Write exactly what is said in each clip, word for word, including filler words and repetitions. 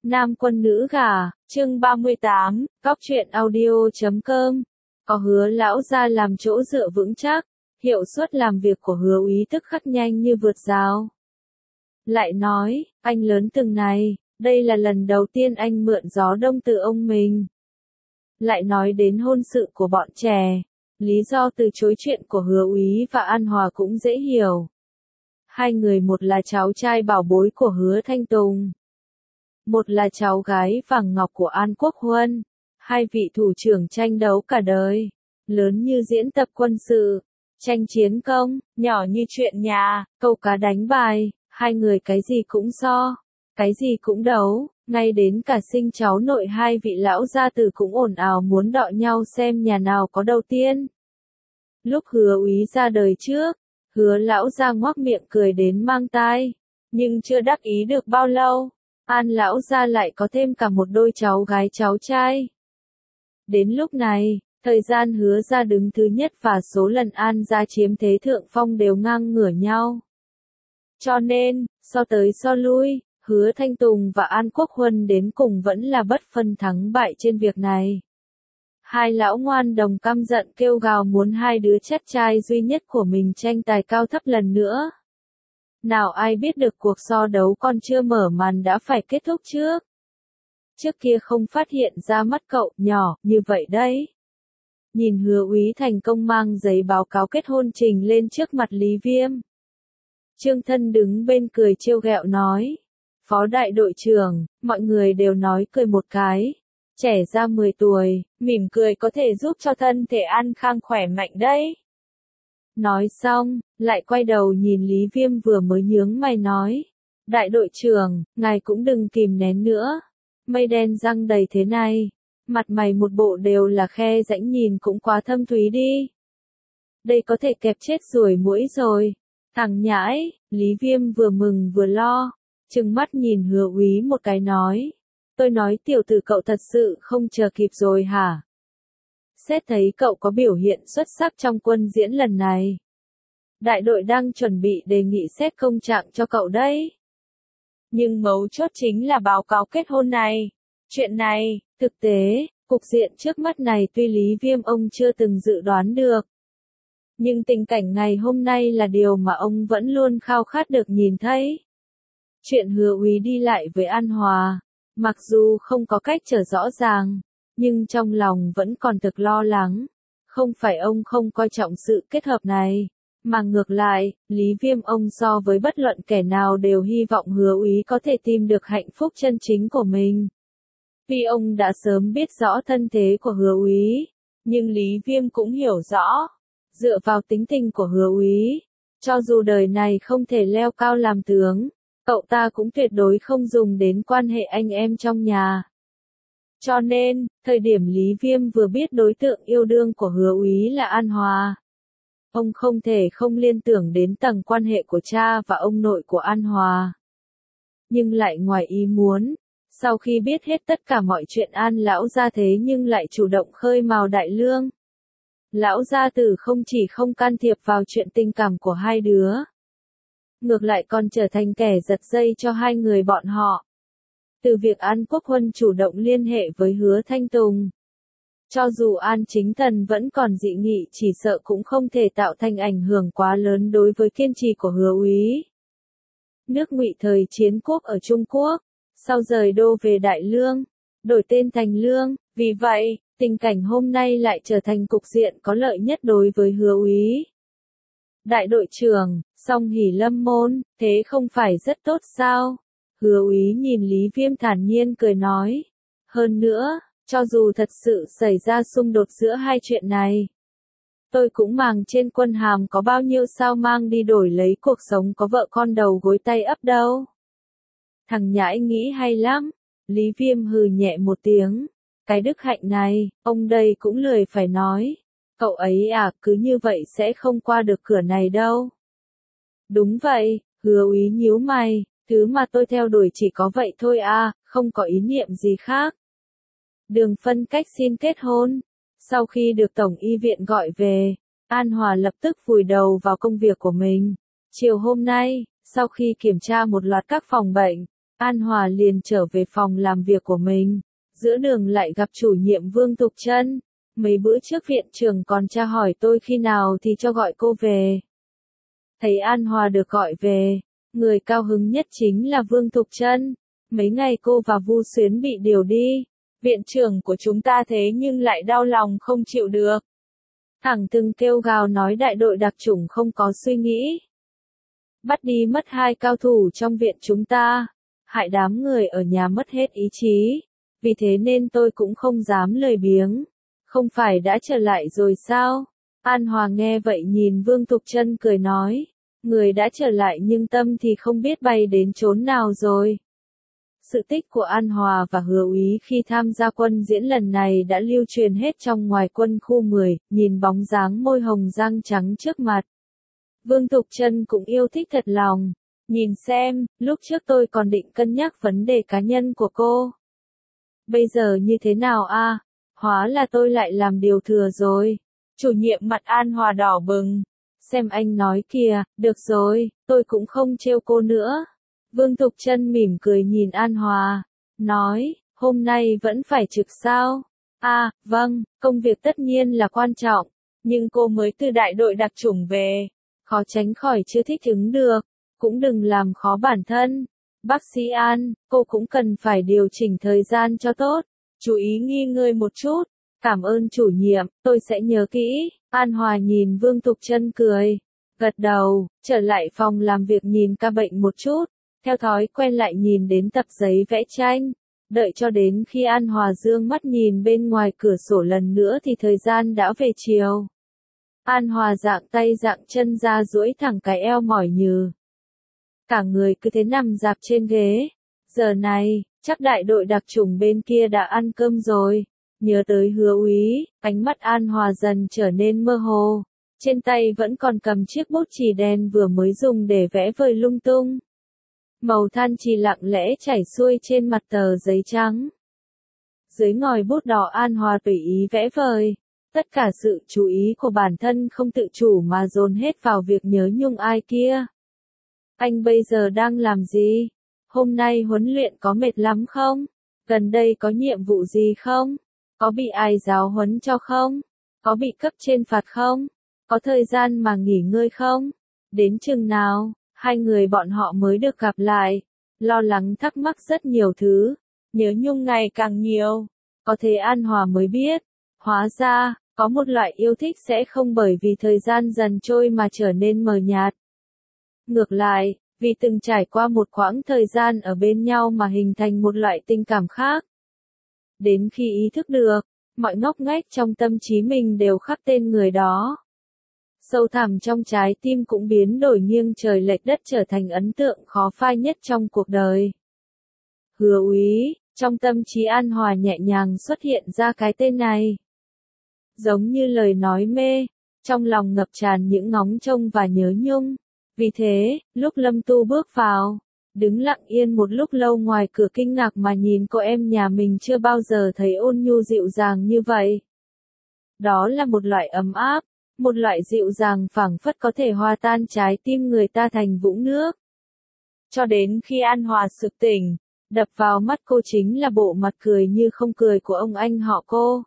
Nam quân nữ gả, chương ba mươi tám, góc truyện audio chấm com. Có Hứa lão gia làm chỗ dựa vững chắc, hiệu suất làm việc của Hứa úy tức khắc nhanh như vượt rào. Lại nói, anh lớn từng này, đây là lần đầu tiên anh mượn gió đông từ ông mình. Lại nói đến hôn sự của bọn trẻ, lý do từ chối chuyện của Hứa úy và An Hòa cũng dễ hiểu. Hai người một là cháu trai bảo bối của Hứa Thanh Tùng, một là cháu gái vàng ngọc của An Quốc Huân, hai vị thủ trưởng tranh đấu cả đời, lớn như diễn tập quân sự, tranh chiến công, nhỏ như chuyện nhà, câu cá đánh bài, hai người cái gì cũng so, cái gì cũng đấu, ngay đến cả sinh cháu nội hai vị lão gia tử cũng ồn ào muốn đọ nhau xem nhà nào có đầu tiên. Lúc Hứa úy ra đời trước, Hứa lão gia ngoác miệng cười đến mang tai, nhưng chưa đắc ý được bao lâu, An lão gia lại có thêm cả một đôi cháu gái cháu trai. Đến lúc này, thời gian Hứa gia đứng thứ nhất và số lần An gia chiếm thế thượng phong đều ngang ngửa nhau. Cho nên, so tới so lui, Hứa Thanh Tùng và An Quốc Huân đến cùng vẫn là bất phân thắng bại trên việc này. Hai lão ngoan đồng căm giận kêu gào muốn hai đứa chất trai duy nhất của mình tranh tài cao thấp lần nữa. Nào ai biết được cuộc so đấu còn chưa mở màn đã phải kết thúc trước. Trước kia không phát hiện ra mắt cậu nhỏ như vậy đấy. Nhìn Hứa úy thành công mang giấy báo cáo kết hôn trình lên trước mặt Lý Viêm. Trương Thân đứng bên cười trêu ghẹo nói. Phó đại đội trưởng, mọi người đều nói cười một cái. Trẻ ra mười tuổi, mỉm cười có thể giúp cho thân thể an khang khỏe mạnh đấy. Nói xong, lại quay đầu nhìn Lý Viêm vừa mới nhướng mày nói. Đại đội trưởng, ngài cũng đừng kìm nén nữa. Mây đen răng đầy thế này. Mặt mày một bộ đều là khe rãnh nhìn cũng quá thâm thúy đi. Đây có thể kẹp chết ruồi muỗi rồi. Thằng nhãi, Lý Viêm vừa mừng vừa lo. Trừng mắt nhìn Hứa úy một cái nói. Tôi nói tiểu tử cậu thật sự không chờ kịp rồi hả? Xét thấy cậu có biểu hiện xuất sắc trong quân diễn lần này. Đại đội đang chuẩn bị đề nghị xét công trạng cho cậu đấy. Nhưng mấu chốt chính là báo cáo kết hôn này. Chuyện này, thực tế, cục diện trước mắt này tuy Lý Viêm ông chưa từng dự đoán được. Nhưng tình cảnh ngày hôm nay là điều mà ông vẫn luôn khao khát được nhìn thấy. Chuyện Hứa úy đi lại với An Hòa, mặc dù không có cách trở rõ ràng, nhưng trong lòng vẫn còn thực lo lắng. Không phải ông không coi trọng sự kết hợp này, mà ngược lại, Lý Viêm ông so với bất luận kẻ nào đều hy vọng Hứa úy có thể tìm được hạnh phúc chân chính của mình. Vì ông đã sớm biết rõ thân thế của Hứa úy, nhưng Lý Viêm cũng hiểu rõ, dựa vào tính tình của Hứa úy, cho dù đời này không thể leo cao làm tướng, cậu ta cũng tuyệt đối không dùng đến quan hệ anh em trong nhà. Cho nên, thời điểm Lý Viêm vừa biết đối tượng yêu đương của Hứa úy là An Hòa, ông không thể không liên tưởng đến tầng quan hệ của cha và ông nội của An Hòa. Nhưng lại ngoài ý muốn, sau khi biết hết tất cả mọi chuyện An lão gia thế nhưng lại chủ động khơi mào đại lương. Lão gia tử không chỉ không can thiệp vào chuyện tình cảm của hai đứa, ngược lại còn trở thành kẻ giật dây cho hai người bọn họ. Từ việc An Quốc Huân chủ động liên hệ với Hứa Thanh Tùng, cho dù An Chính Thần vẫn còn dị nghị chỉ sợ cũng không thể tạo thành ảnh hưởng quá lớn đối với kiên trì của Hứa úy. Nước Ngụy thời chiến quốc ở Trung Quốc, sau rời đô về Đại Lương, đổi tên thành Lương, vì vậy, tình cảnh hôm nay lại trở thành cục diện có lợi nhất đối với Hứa úy. Đại đội trưởng, song hỷ lâm môn, thế không phải rất tốt sao? Hứa úy nhìn Lý Viêm thản nhiên cười nói. Hơn nữa, cho dù thật sự xảy ra xung đột giữa hai chuyện này, tôi cũng màng trên quân hàm có bao nhiêu sao mang đi đổi lấy cuộc sống có vợ con đầu gối tay ấp đâu. Thằng nhãi nghĩ hay lắm. Lý Viêm hừ nhẹ một tiếng. Cái đức hạnh này, ông đây cũng lười phải nói. Cậu ấy à, cứ như vậy sẽ không qua được cửa này đâu. Đúng vậy, Hứa úy nhíu mày, thứ mà tôi theo đuổi chỉ có vậy thôi à, không có ý niệm gì khác. Đường phân cách xin kết hôn. Sau khi được Tổng y viện gọi về, An Hòa lập tức vùi đầu vào công việc của mình. Chiều hôm nay, sau khi kiểm tra một loạt các phòng bệnh, An Hòa liền trở về phòng làm việc của mình. Giữa đường lại gặp chủ nhiệm Vương Tục Trân. Mấy bữa trước viện trưởng còn tra hỏi tôi khi nào thì cho gọi cô về. Thấy An Hòa được gọi về, người cao hứng nhất chính là Vương Tục Trân. Mấy ngày cô và Vu Xuyến bị điều đi, viện trưởng của chúng ta thế nhưng lại đau lòng không chịu được. Thẳng từng kêu gào nói đại đội đặc chủng không có suy nghĩ. Bắt đi mất hai cao thủ trong viện chúng ta, hại đám người ở nhà mất hết ý chí. Vì thế nên tôi cũng không dám lười biếng. Không phải đã trở lại rồi sao? An Hòa nghe vậy nhìn Vương Tục Trân cười nói. Người đã trở lại nhưng tâm thì không biết bay đến chốn nào rồi. Sự tích của An Hòa và Hứa Úy khi tham gia quân diễn lần này đã lưu truyền hết trong ngoài quân khu mười, nhìn bóng dáng môi hồng răng trắng trước mặt. Vương Tục Trân cũng yêu thích thật lòng. Nhìn xem, lúc trước tôi còn định cân nhắc vấn đề cá nhân của cô. Bây giờ như thế nào a? Hóa là tôi lại làm điều thừa rồi. Chủ nhiệm mặt An Hòa đỏ bừng. Xem anh nói kìa, được rồi, tôi cũng không trêu cô nữa. Vương Tục Trân mỉm cười nhìn An Hòa. Nói, hôm nay vẫn phải trực sao? À, vâng, công việc tất nhiên là quan trọng. Nhưng cô mới từ đại đội đặc chủng về. Khó tránh khỏi chưa thích ứng được. Cũng đừng làm khó bản thân. Bác sĩ An, cô cũng cần phải điều chỉnh thời gian cho tốt. Chú ý nghỉ ngơi một chút. Cảm ơn chủ nhiệm, tôi sẽ nhớ kỹ. An Hòa nhìn Vương Tục Trân cười. Gật đầu, trở lại phòng làm việc nhìn ca bệnh một chút. Theo thói quen lại nhìn đến tập giấy vẽ tranh. Đợi cho đến khi An Hòa dương mắt nhìn bên ngoài cửa sổ lần nữa thì thời gian đã về chiều. An Hòa dạng tay dạng chân ra duỗi thẳng cái eo mỏi nhừ. Cả người cứ thế nằm dạp trên ghế. Giờ này, chắc đại đội đặc chủng bên kia đã ăn cơm rồi. Nhớ tới Hứa Úy, ánh mắt An Hòa dần trở nên mơ hồ. Trên tay vẫn còn cầm chiếc bút chì đen vừa mới dùng để vẽ vời lung tung. Màu than chì lặng lẽ chảy xuôi trên mặt tờ giấy trắng. Dưới ngòi bút đỏ An Hòa tùy ý vẽ vời. Tất cả sự chú ý của bản thân không tự chủ mà dồn hết vào việc nhớ nhung ai kia. Anh bây giờ đang làm gì? Hôm nay huấn luyện có mệt lắm không? Gần đây có nhiệm vụ gì không? Có bị ai giáo huấn cho không? Có bị cấp trên phạt không? Có thời gian mà nghỉ ngơi không? Đến chừng nào, hai người bọn họ mới được gặp lại. Lo lắng thắc mắc rất nhiều thứ. Nhớ nhung ngày càng nhiều. Có thế An Hòa mới biết. Hóa ra, có một loại yêu thích sẽ không bởi vì thời gian dần trôi mà trở nên mờ nhạt. Ngược lại, vì từng trải qua một quãng thời gian ở bên nhau mà hình thành một loại tình cảm khác. Đến khi ý thức được, mọi ngóc ngách trong tâm trí mình đều khắc tên người đó. Sâu thẳm trong trái tim cũng biến đổi nghiêng trời lệch đất trở thành ấn tượng khó phai nhất trong cuộc đời. Hứa Úy, trong tâm trí An Hòa nhẹ nhàng xuất hiện ra cái tên này. Giống như lời nói mê, trong lòng ngập tràn những ngóng trông và nhớ nhung. Vì thế, lúc Lâm Tu bước vào, đứng lặng yên một lúc lâu ngoài cửa kinh ngạc mà nhìn cô em nhà mình chưa bao giờ thấy ôn nhu dịu dàng như vậy. Đó là một loại ấm áp, một loại dịu dàng phảng phất có thể hòa tan trái tim người ta thành vũng nước. Cho đến khi An Hòa sực tỉnh, đập vào mắt cô chính là bộ mặt cười như không cười của ông anh họ cô.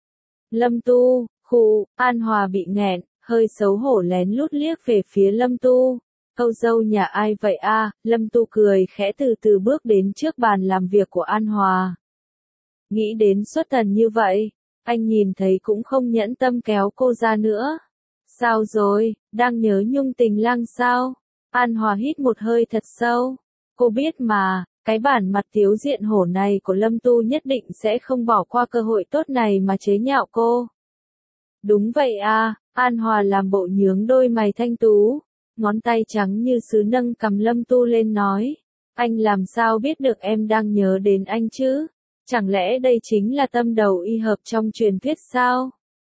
Lâm Tu, khụ, An Hòa bị nghẹn, hơi xấu hổ lén lút liếc về phía Lâm Tu. Câu dâu nhà ai vậy a? Lâm Tu cười khẽ từ từ bước đến trước bàn làm việc của An Hòa. Nghĩ đến xuất thần như vậy, anh nhìn thấy cũng không nhẫn tâm kéo cô ra nữa. Sao rồi, đang nhớ nhung tình lang sao? An Hòa hít một hơi thật sâu. Cô biết mà, cái bản mặt thiếu diện hổ này của Lâm Tu nhất định sẽ không bỏ qua cơ hội tốt này mà chế nhạo cô. Đúng vậy à, An Hòa làm bộ nhướng đôi mày thanh tú, ngón tay trắng như sứ nâng cầm Lâm Tu lên nói. Anh làm sao biết được em đang nhớ đến anh chứ? Chẳng lẽ đây chính là tâm đầu y hợp trong truyền thuyết sao?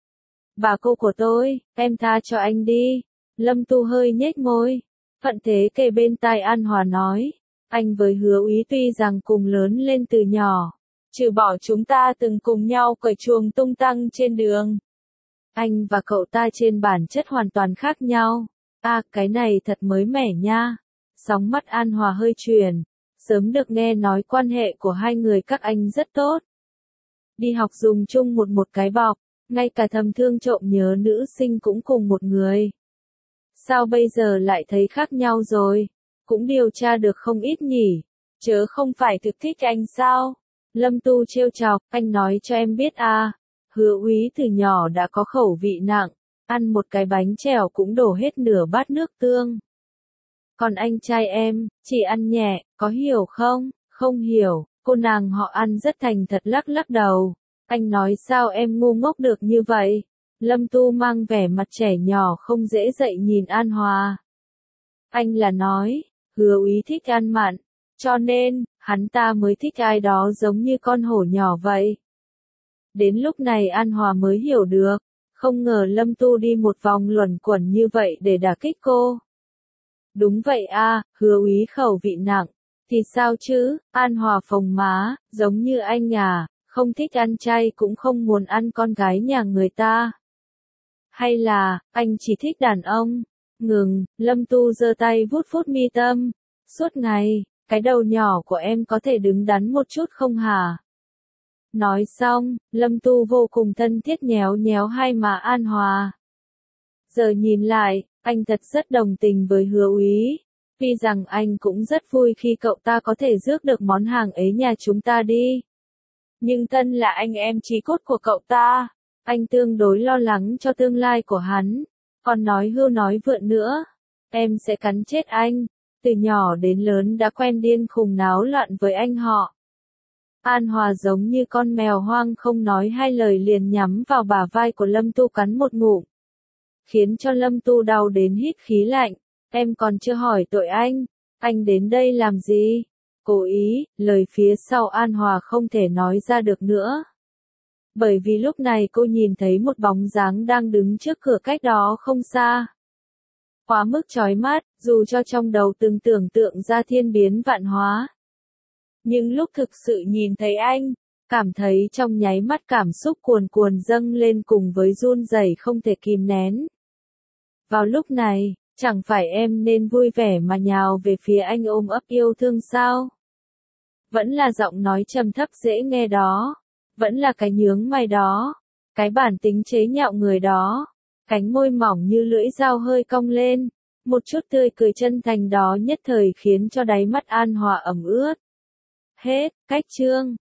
Bà cô của tôi, em tha cho anh đi. Lâm Tu hơi nhếch môi. Phận Thế kề bên tai An Hòa nói. Anh với Hứa Úy tuy rằng cùng lớn lên từ nhỏ, trừ bỏ chúng ta từng cùng nhau cởi chuồng tung tăng trên đường. Anh và cậu ta trên bản chất hoàn toàn khác nhau. À, cái này thật mới mẻ nha. Sóng mắt An Hòa hơi chuyển. Sớm được nghe nói quan hệ của hai người các anh rất tốt. Đi học dùng chung một một cái bọc, ngay cả thầm thương trộm nhớ nữ sinh cũng cùng một người. Sao bây giờ lại thấy khác nhau rồi? Cũng điều tra được không ít nhỉ? Chớ không phải thực thích anh sao? Lâm Tu trêu chọc, anh nói cho em biết à. Hứa Úy từ nhỏ đã có khẩu vị nặng, ăn một cái bánh trèo cũng đổ hết nửa bát nước tương. Còn anh trai em, chỉ ăn nhẹ, có hiểu không? Không hiểu, cô nàng họ ăn rất thành thật lắc lắc đầu. Anh nói sao em ngu ngốc được như vậy? Lâm Tu mang vẻ mặt trẻ nhỏ không dễ dậy nhìn An Hòa. Anh là nói, Hứa Úy thích ăn mặn, cho nên, hắn ta mới thích ai đó giống như con hổ nhỏ vậy. Đến lúc này An Hòa mới hiểu được, không ngờ Lâm Tu đi một vòng luẩn quẩn như vậy để đả kích cô. Đúng vậy a, Hứa Úy khẩu vị nặng, thì sao chứ? An Hòa phồng má, giống như anh à, không thích ăn chay cũng không muốn ăn con gái nhà người ta. Hay là, anh chỉ thích đàn ông? Ngừng, Lâm Tu giơ tay vuốt vuốt mi tâm. Suốt ngày, cái đầu nhỏ của em có thể đứng đắn một chút không hả? Nói xong, Lâm Tu vô cùng thân thiết nhéo nhéo hai má An Hòa. Giờ nhìn lại, anh thật rất đồng tình với Hứa Úy. Tuy rằng anh cũng rất vui khi cậu ta có thể rước được món hàng ấy nhà chúng ta đi. Nhưng thân là anh em chí cốt của cậu ta, anh tương đối lo lắng cho tương lai của hắn. Còn nói hưu nói vượn nữa, em sẽ cắn chết anh. Từ nhỏ đến lớn đã quen điên khùng náo loạn với anh họ. An Hòa giống như con mèo hoang không nói hai lời liền nhắm vào bả vai của Lâm Tu cắn một ngụm. Khiến cho Lâm Tu đau đến hít khí lạnh. Em còn chưa hỏi tội anh, anh đến đây làm gì? Cố ý, lời phía sau An Hòa không thể nói ra được nữa. Bởi vì lúc này cô nhìn thấy một bóng dáng đang đứng trước cửa cách đó không xa. Quá mức chói mắt, dù cho trong đầu từng tưởng tượng ra thiên biến vạn hóa. Nhưng lúc thực sự nhìn thấy anh, cảm thấy trong nháy mắt cảm xúc cuồn cuồn dâng lên cùng với run rẩy không thể kìm nén. Vào lúc này, chẳng phải em nên vui vẻ mà nhào về phía anh ôm ấp yêu thương sao? Vẫn là giọng nói trầm thấp dễ nghe đó, vẫn là cái nhướng mày đó, cái bản tính chế nhạo người đó, cánh môi mỏng như lưỡi dao hơi cong lên, một chút tươi cười chân thành đó nhất thời khiến cho đáy mắt An Hòa ẩm ướt. Hết, cách chương.